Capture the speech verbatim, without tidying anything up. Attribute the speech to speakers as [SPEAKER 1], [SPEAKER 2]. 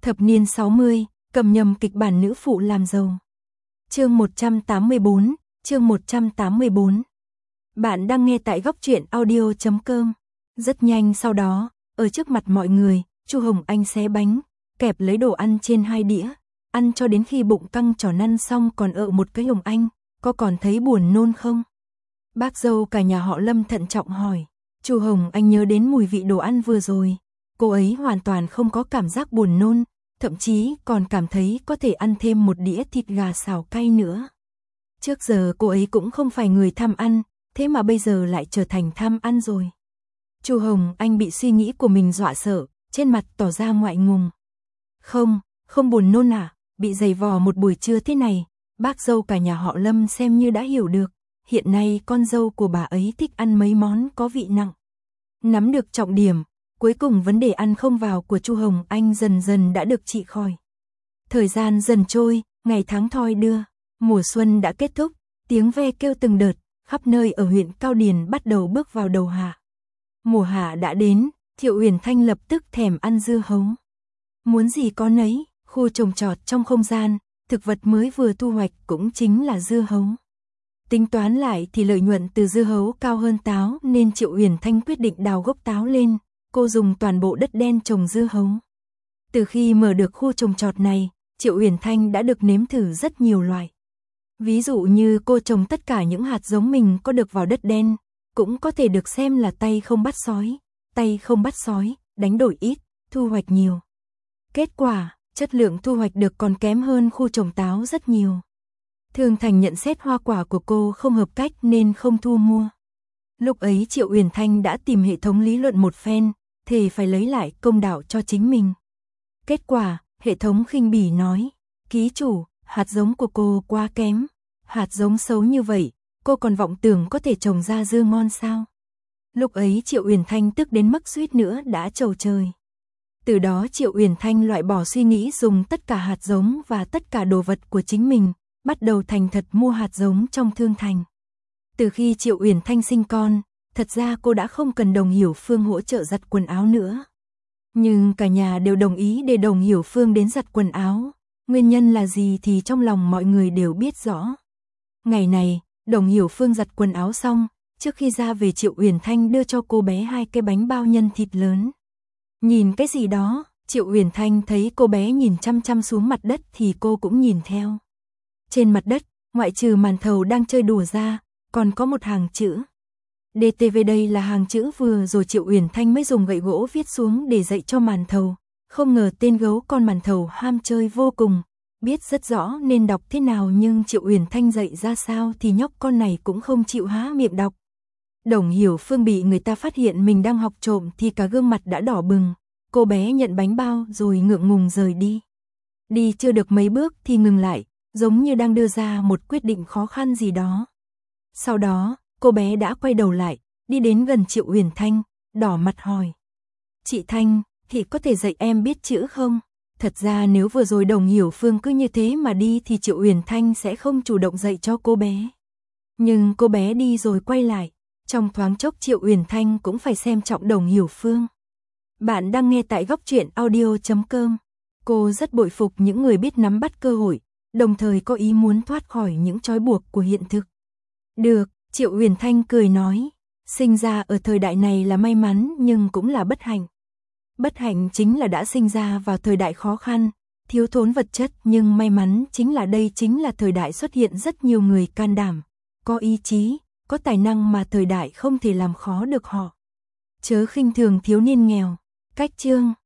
[SPEAKER 1] Thập niên sáu mươi, cầm nhầm kịch bản nữ phụ làm giàu. Chương một trăm tám mươi bốn, chương một trăm tám mươi bốn. Bạn đang nghe tại góc truyện audio chấm com. Rất nhanh sau đó, ở trước mặt mọi người, Chu Hồng Anh xé bánh, kẹp lấy đồ ăn trên hai đĩa, ăn cho đến khi bụng căng tròn ăn xong còn ợ một cái Hồng Anh, có còn thấy buồn nôn không? Bác dâu cả nhà họ Lâm thận trọng hỏi. Chu Hồng Anh nhớ đến mùi vị đồ ăn vừa rồi, cô ấy hoàn toàn không có cảm giác buồn nôn, thậm chí còn cảm thấy có thể ăn thêm một đĩa thịt gà xào cay nữa. Trước giờ cô ấy cũng không phải người tham ăn, thế mà bây giờ lại trở thành tham ăn rồi. Chu Hồng Anh bị suy nghĩ của mình dọa sợ, trên mặt tỏ ra ngại ngùng. Không, không buồn nôn à, bị giày vò một buổi trưa thế này, bác dâu cả nhà họ Lâm xem như đã hiểu được, hiện nay con dâu của bà ấy thích ăn mấy món có vị nặng. Nắm được trọng điểm, cuối cùng vấn đề ăn không vào của Chu Hồng Anh dần dần đã được trị khỏi. Thời gian dần trôi, ngày tháng thoi đưa, mùa xuân đã kết thúc, tiếng ve kêu từng đợt, khắp nơi ở huyện Cao Điền bắt đầu bước vào đầu hạ. Mùa hạ đã đến, Thiệu Uyển Thanh lập tức thèm ăn dưa hấu. Muốn gì có nấy, khu trồng trọt trong không gian, thực vật mới vừa thu hoạch cũng chính là dưa hấu. Tính toán lại thì lợi nhuận từ dưa hấu cao hơn táo nên Triệu Uyển Thanh quyết định đào gốc táo lên, cô dùng toàn bộ đất đen trồng dưa hấu. Từ khi mở được khu trồng trọt này, Triệu Uyển Thanh đã được nếm thử rất nhiều loại. Ví dụ như cô trồng tất cả những hạt giống mình có được vào đất đen, cũng có thể được xem là tay không bắt sói, tay không bắt sói, đánh đổi ít, thu hoạch nhiều. Kết quả, chất lượng thu hoạch được còn kém hơn khu trồng táo rất nhiều. Thương Thành nhận xét hoa quả của cô không hợp cách nên không thu mua. Lúc ấy Triệu Uyển Thanh đã tìm hệ thống lý luận một phen, thề phải lấy lại công đạo cho chính mình. Kết quả, hệ thống khinh bỉ nói, ký chủ, hạt giống của cô quá kém, hạt giống xấu như vậy, cô còn vọng tưởng có thể trồng ra dưa ngon sao? Lúc ấy Triệu Uyển Thanh tức đến mức suýt nữa đã trầu trời. Từ đó Triệu Uyển Thanh loại bỏ suy nghĩ dùng tất cả hạt giống và tất cả đồ vật của chính mình, bắt đầu thành thật mua hạt giống trong Thương Thành. Từ khi Triệu Uyển Thanh sinh con, thật ra cô đã không cần Đồng Hiểu Phương hỗ trợ giặt quần áo nữa. Nhưng cả nhà đều đồng ý để Đồng Hiểu Phương đến giặt quần áo, nguyên nhân là gì thì trong lòng mọi người đều biết rõ. Ngày này, Đồng Hiểu Phương giặt quần áo xong, trước khi ra về Triệu Uyển Thanh đưa cho cô bé hai cái bánh bao nhân thịt lớn. Nhìn cái gì đó, Triệu Uyển Thanh thấy cô bé nhìn chăm chăm xuống mặt đất thì cô cũng nhìn theo. Trên mặt đất, ngoại trừ màn thầu đang chơi đùa ra, còn có một hàng chữ. đê tê vê đây là hàng chữ vừa rồi Triệu Uyển Thanh mới dùng gậy gỗ viết xuống để dạy cho màn thầu. Không ngờ tên gấu con màn thầu ham chơi vô cùng, biết rất rõ nên đọc thế nào nhưng Triệu Uyển Thanh dạy ra sao thì nhóc con này cũng không chịu há miệng đọc. Đồng Hiểu Phương bị người ta phát hiện mình đang học trộm thì cả gương mặt đã đỏ bừng, cô bé nhận bánh bao rồi ngượng ngùng rời đi. Đi chưa được mấy bước thì ngừng lại, giống như đang đưa ra một quyết định khó khăn gì đó. Sau đó, cô bé đã quay đầu lại, đi đến gần Triệu Uyển Thanh, đỏ mặt hỏi. Chị Thanh, thì có thể dạy em biết chữ không? Thật ra nếu vừa rồi Đồng Hiểu Phương cứ như thế mà đi thì Triệu Uyển Thanh sẽ không chủ động dạy cho cô bé. Nhưng cô bé đi rồi quay lại, trong thoáng chốc Triệu Uyển Thanh cũng phải xem trọng Đồng Hiểu Phương. Bạn đang nghe tại góc truyện audio chấm com. Cô rất bội phục những người biết nắm bắt cơ hội, đồng thời có ý muốn thoát khỏi những trói buộc của hiện thực. Được, Triệu Uyển Thanh cười nói, sinh ra ở thời đại này là may mắn nhưng cũng là bất hạnh. Bất hạnh chính là đã sinh ra vào thời đại khó khăn, thiếu thốn vật chất, nhưng may mắn chính là đây chính là thời đại xuất hiện rất nhiều người can đảm, có ý chí, có tài năng mà thời đại không thể làm khó được họ. Chớ khinh thường thiếu niên nghèo. Cách chương